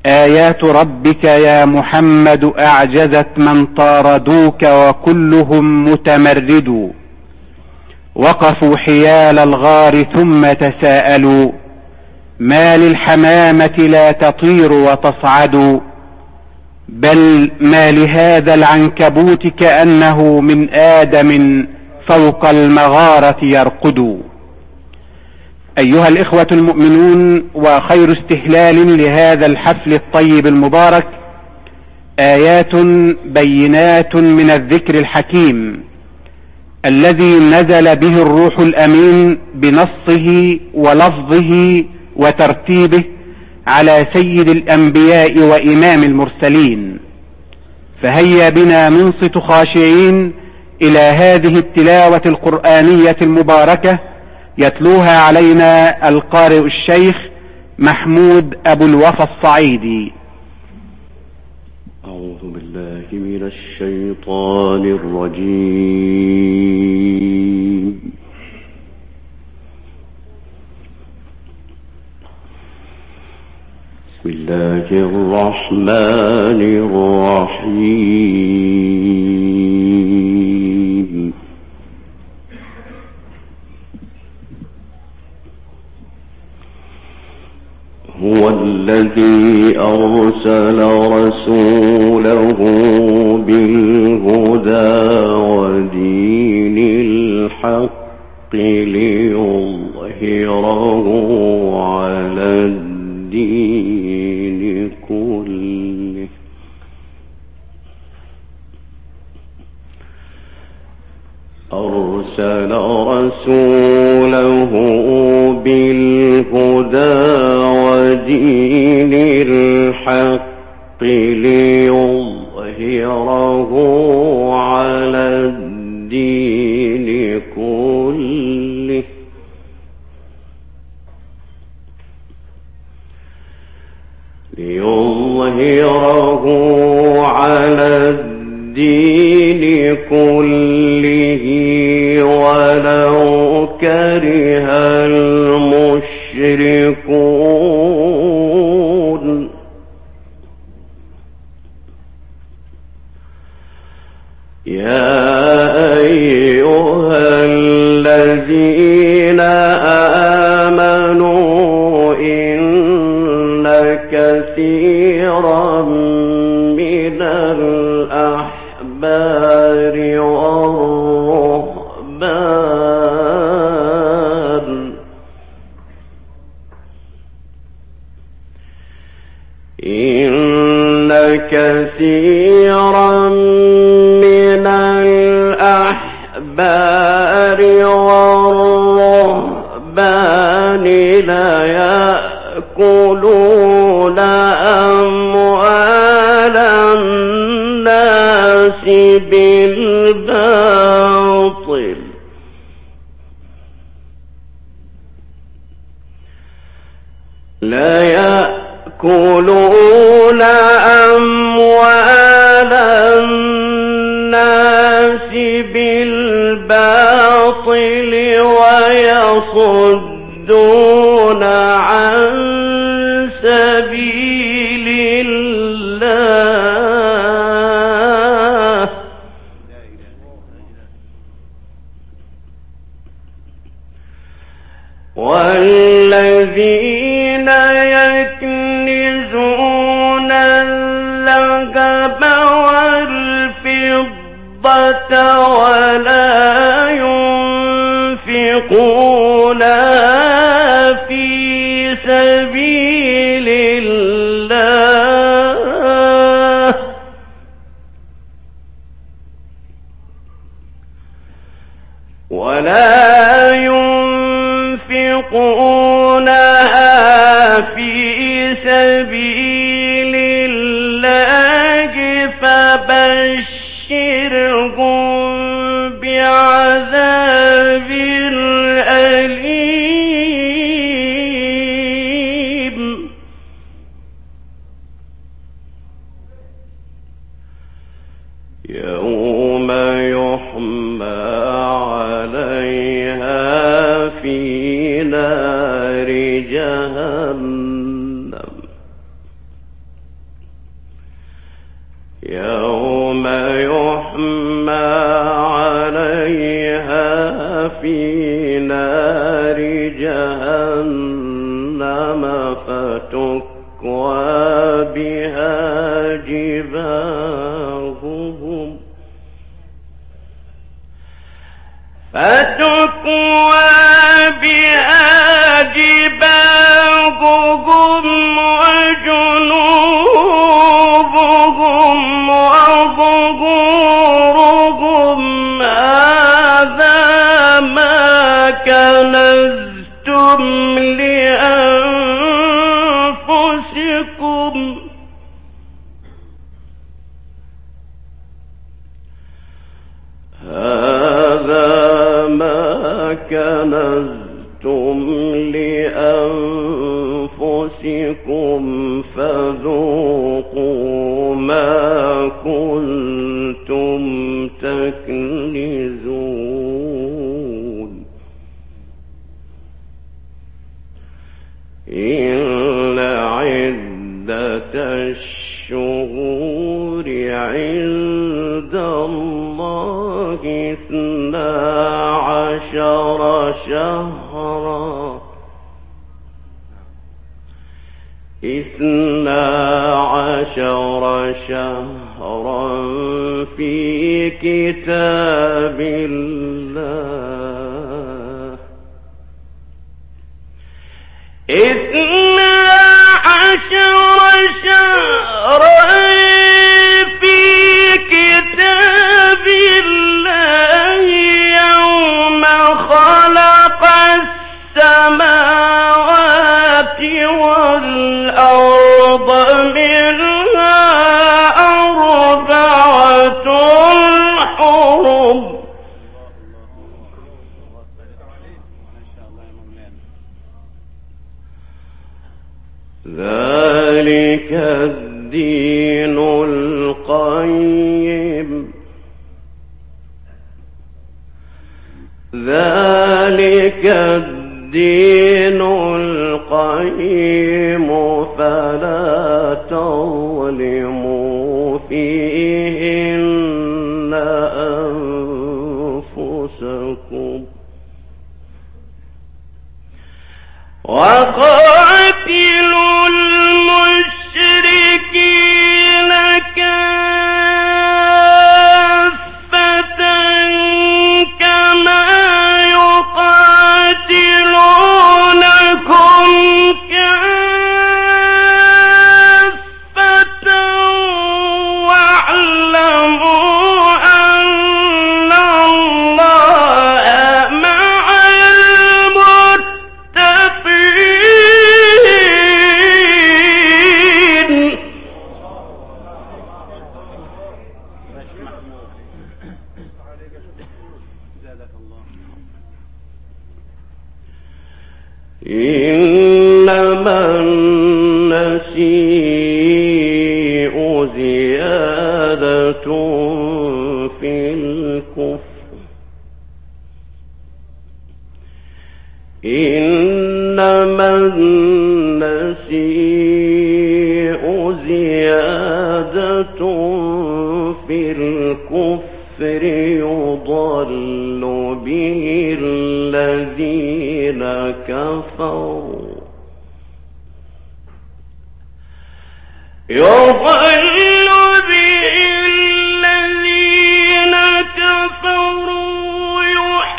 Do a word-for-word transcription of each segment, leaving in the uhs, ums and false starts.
آيات ربك يا محمد أعجزت من طاردوك وكلهم متمرد. وقفوا حيال الغار ثم تساءلوا ما للحمامة لا تطير وتصعد، بل ما لهذا العنكبوت كأنه من آدم فوق المغارة يرقد. أيها الإخوة المؤمنون، وخير استهلال لهذا الحفل الطيب المبارك آيات بينات من الذكر الحكيم الذي نزل به الروح الأمين بنصه ولفظه وترتيبه على سيد الأنبياء وإمام المرسلين. فهيا بنا ننصت خاشعين إلى هذه التلاوة القرآنية المباركة يتلوها علينا القارئ الشيخ محمود أبو الوفا الصعيدي. أعوذ بالله من الشيطان الرجيم. بسم الله الرحمن الرحيم. هو الذي أرسل رسوله بالهدى ودين الحق ليظهره على الدين كله. أرسل رسوله بالهدى ودين الحق ليظهره على الدين كله. ليظهره على الدين كله ولو كره المشركون. يا أيها الذين آمنوا إن كثيرا من الأحبار والرهبان إن كثيرا من الأحبار والرهبان لا يأكلون أموال الناس بالباطل لا يأكلون أموال الناس بالباطل ويصدون عن سبيل الله والذين يكنزون الذهب والفضة ولا ينفقونها في سبيل الله ولا ينفقونها في سبيل الله فبشرهم بعذاب أليم. يوم يحمى عليها في نار جهنم يوم يحمى عليها في نار جهنم فتكوى بها جباههم فتكوى بها جباههم وجنوبهم وظهورهم هذا ما كنزتم لأنفسكم هذا ما كنزتم لأنفسكم فذوقوا ما كنتم تكنزون إن عدة الشهور عند الله اثنا عشر شهرا اثنا عشر شهرا في كتاب الله اثنا عشر شهرا في كتاب الله يوم خلق السماوات والأرض منها أربعة حرم ذلك الدين القيم ذلك الدين القيم فلا تظلموا فيهن أنفسكم وقاتلوا المشركين كافة كما يقاتلونكم كافة واعلموا أن الله مع المتقين إنما النسيء زيادة في الكفر إنما النسيء زيادة في الكفر يضل به الذين كفروا يضل به الذين كفروا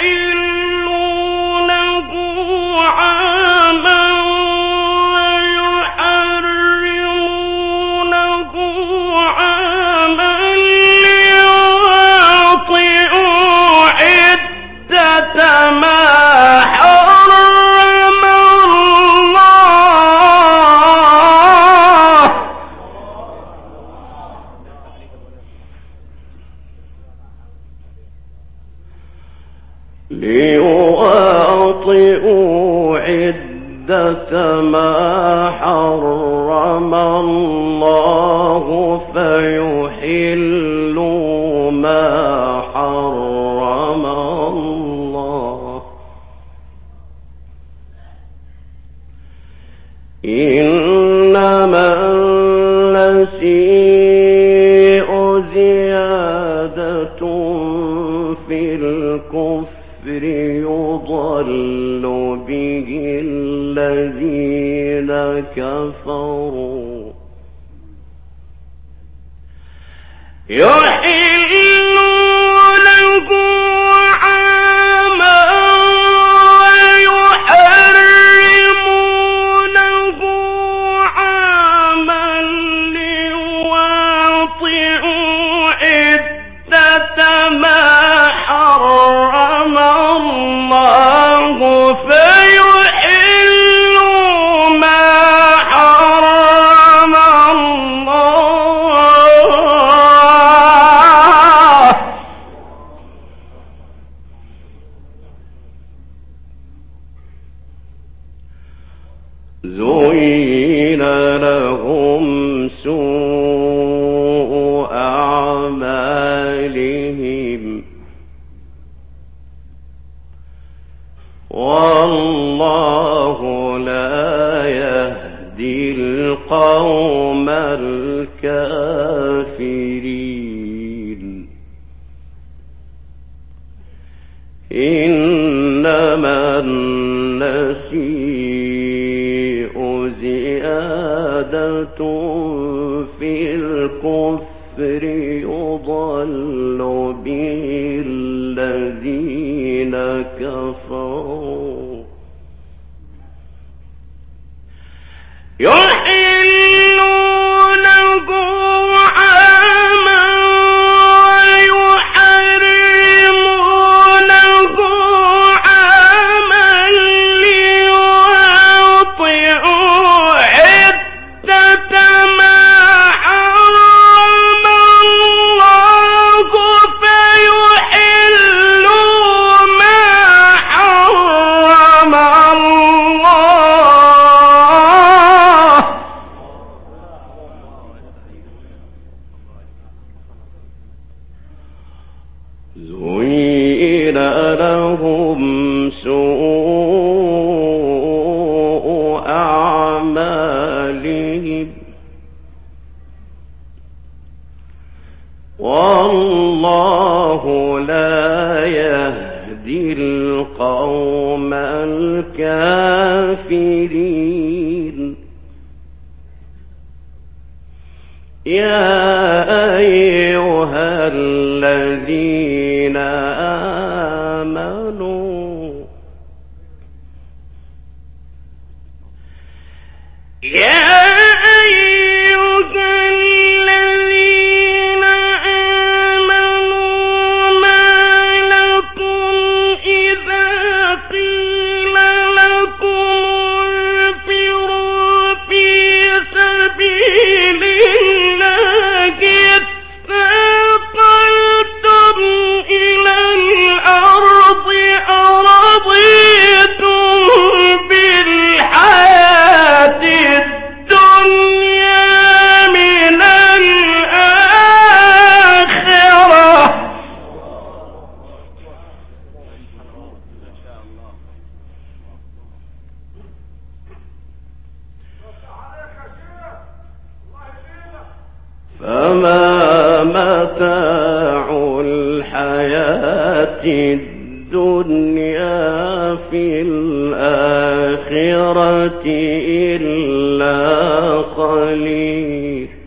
يحلونه عاما ويحرمونه عاما ليواطئوا عدة ما حرم الله ليواطئوا عدة ما حرم الله فيحلوا ما حرم الله إنما النسيء كفروا يحلونه عاما ويحرمونه عاما ليواطئوا عدة ما حرم الله فيحلوا ما حرم الله زين لهم سوء أعمالهم والله لا يهدي القوم الكافرين إنما النسيء زيادة في الكفر يضل به الذين كفروا يحلونه عاما ويحرمونه عاما ليواطئوا عدة ما حرم الله فيحلوا ما حرم الله زين لهم سوء أعمالهم والله لا يهدي القوم الكافرين يا أيها الذين آمنوا يا أيها الذين آمنوا ما لكم إذا قيل لكم انفروا في سبيل الله اثاقلتم إلى الأرض أرضيتم بالحياة الدنيا من الآخرة فما متاع الحياة الدنيا في الآخرة إلا قليل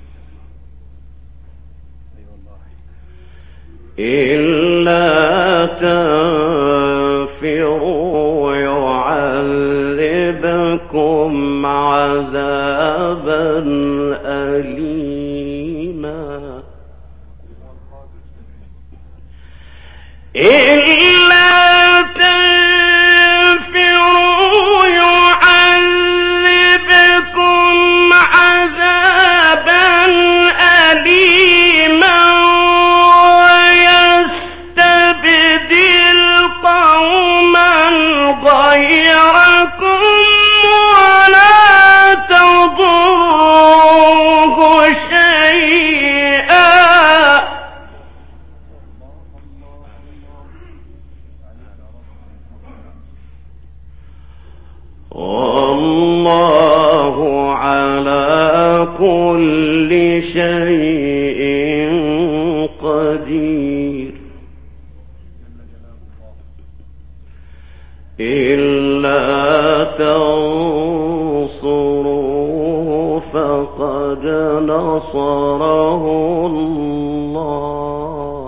إلا تنفروا يعذبكم عذابا أليما إلا تنفروا يعذبكم عذابا أليما ويستبدل قوما غيركم ولا تضروه شيئا والله على كل شيء قدير إلا تنصروا فقد نصره الله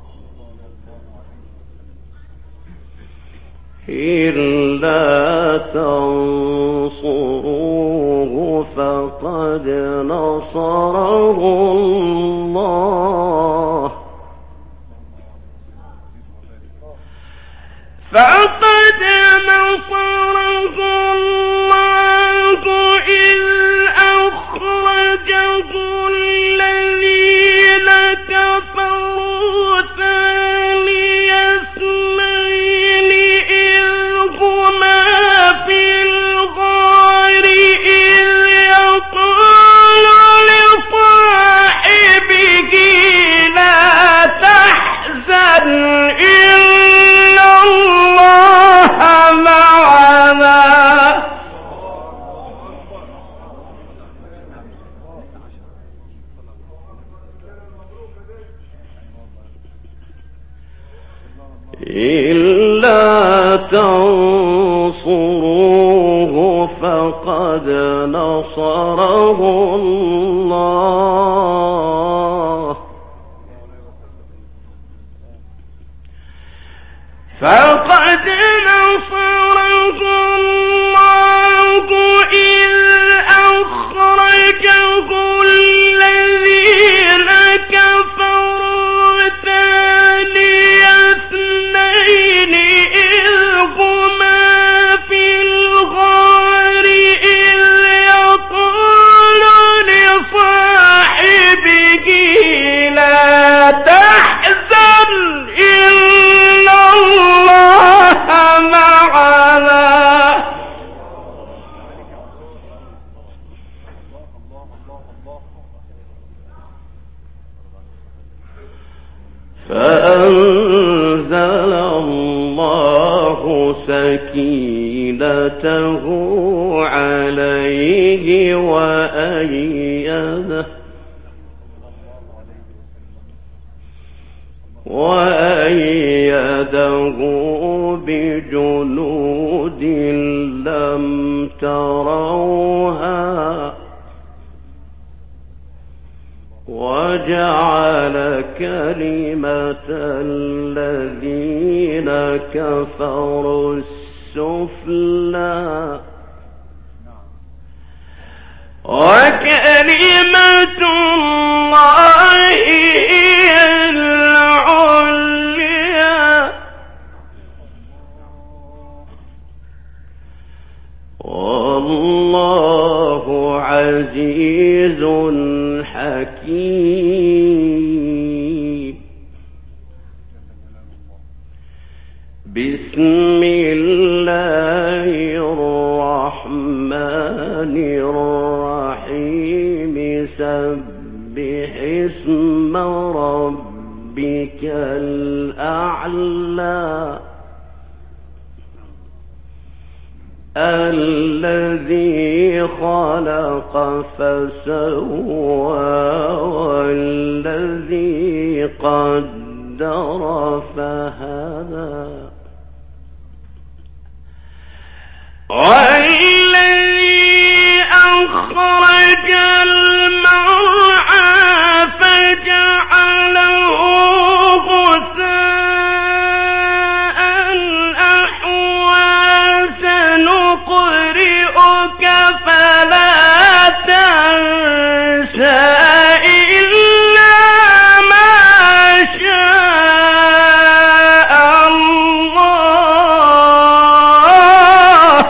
إلا تنصروه فقد نصره الله فقد نصره الله إذ أخرجه الذين كفروا ثاني اثنين إذ هما في الغار إذ يقول لصاحبه لا تحزن إن الله معنا إلا تنصروه فقد نصره الله فقد نصره الله إذ أخرجه الذين كفروا ثاني اثنين إذ هما في الغار إذ يقول لصاحبه لا تحزن إن الله معنا فأنزل الله سكينته عليه وأيده وأيده بجنود لم تروها وجعل كلمة الذين كفروا السفلى وكلمة الله هي العليا والله عزيز حكيم بسم الله الرحمن الرحيم سبح اسم ربك الأعلى الذي خلق فسوى والذي قدر فهدى والذي أخرج المرعى فجعله غثاء أحوى سنقرئك فلا تنسى إلا ما شاء الله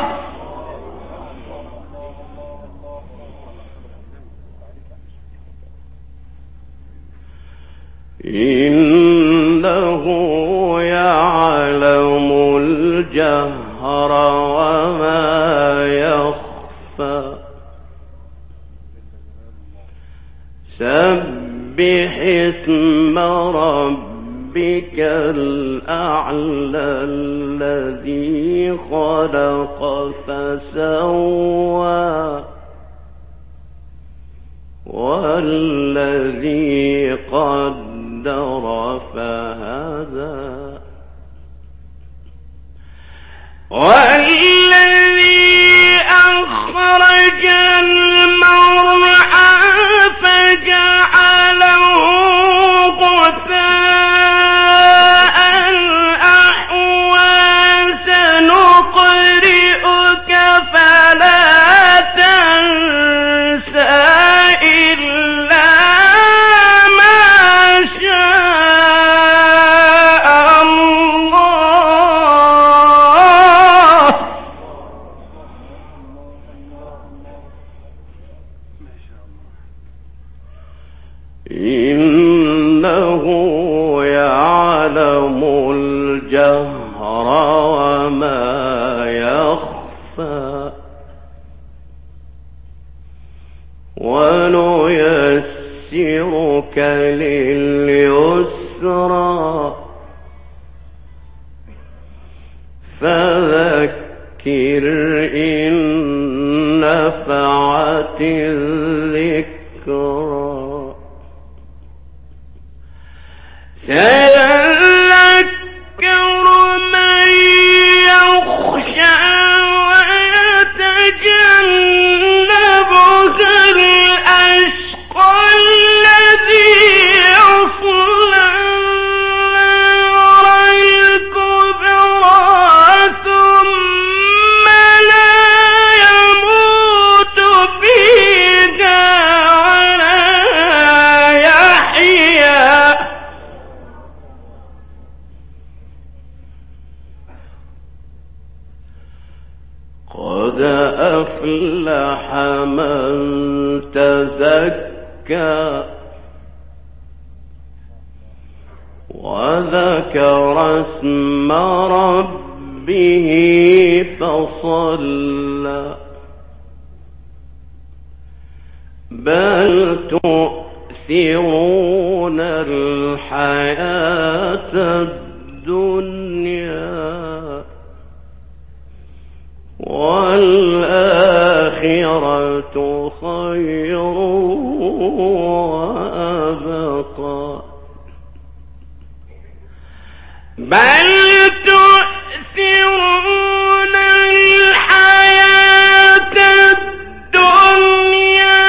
إنه يعلم الجهر وما يخفى سبح اسم ربك الأعلى الذي خلق فسوى والذي قدر فهدى والذي أخرج المرعى إنه يعلم الجهر وما يخفى ونيسرك لليسرى فذكر إن نفعت الذكرى سيذكر من يخشى ويتجنبها الأشقى الذي يصلى النار الكبرى ثم لا يموت فيها ولا يحيا قد أفلح من تزكى وذكر اسم ربه فصلى بل تؤثرون الحياة الدنيا والآخرة خير وأبقى بل تؤثرون الحياة الدنيا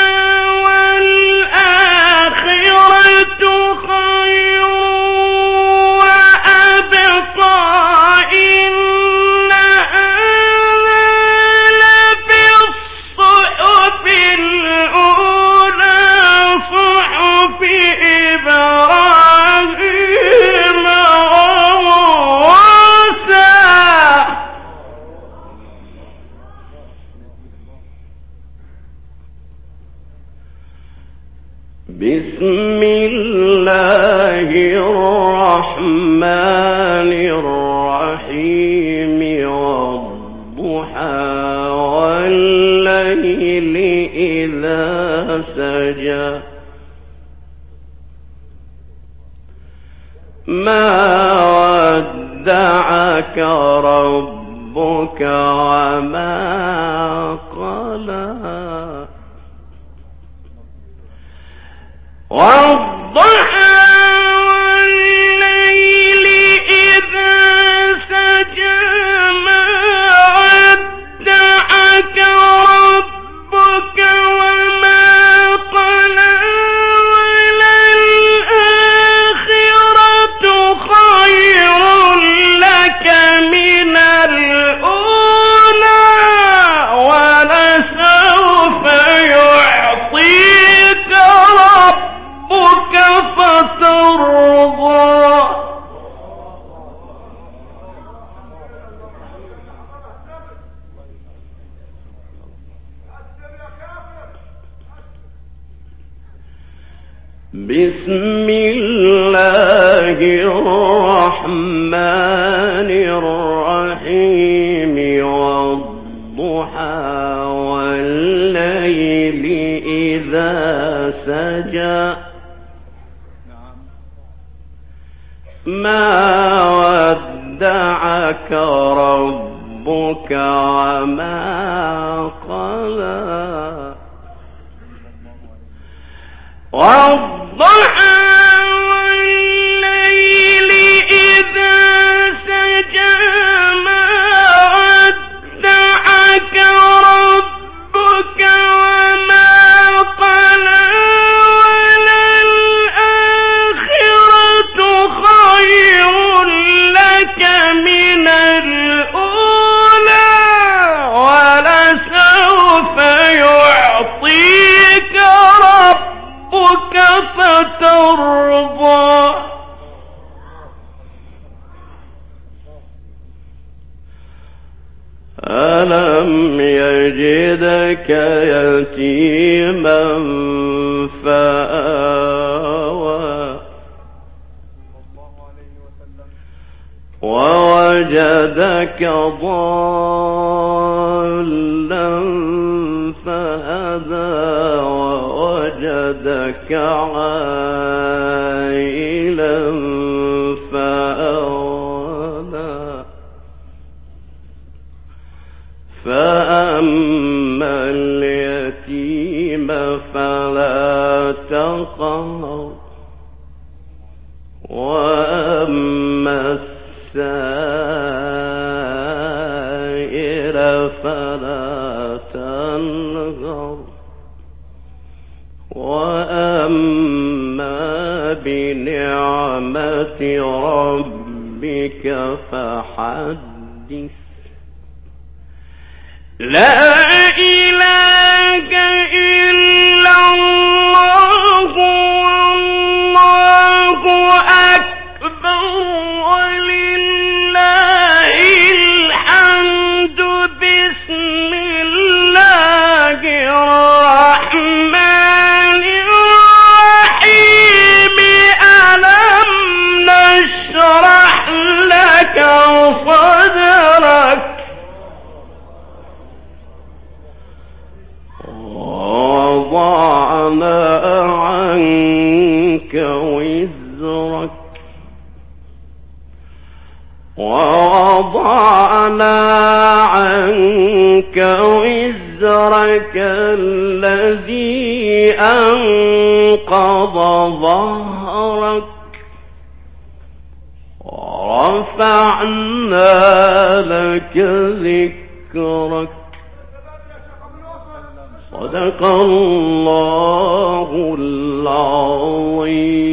والآخرة خير وأبقى إن بسم الله الرحمن الرحيم والضحى والليل إذا سجى ما ودعك ربك وما قلى والضحى والليل إذا سجى ما ودعك ربك وما قلى وللآخرة خير لك من الأولى ولسوف يعطيك ربك فترضى بسم الله الرحمن الرحيم والضحى والليل إذا سجى ما ودعك ربك وما قلى والضحى والليل إذا سجى ما ودعك ربك وما قلى وللآخرة خير لك من الأولى ولسوف يعطيك ربك فترضى ألم يجدك يتيما فآوى وجدك ضالا فهدى ووجدك عائلا فأغنى فأما اليتيم فلا تقهر وأما السائل فلا تنهر وأما بنعمة ربك فحدث. لا إله إلا الله والله أكبر ولله الحمد. بسم الله الرحمن الرحيم. ألم نشرح لك صدرك ووضعنا عنك وزرك ووضعنا عنك وزرك الذي أنقض ظهرك ورفعنا لك ذكرك. صدق الله العظيم.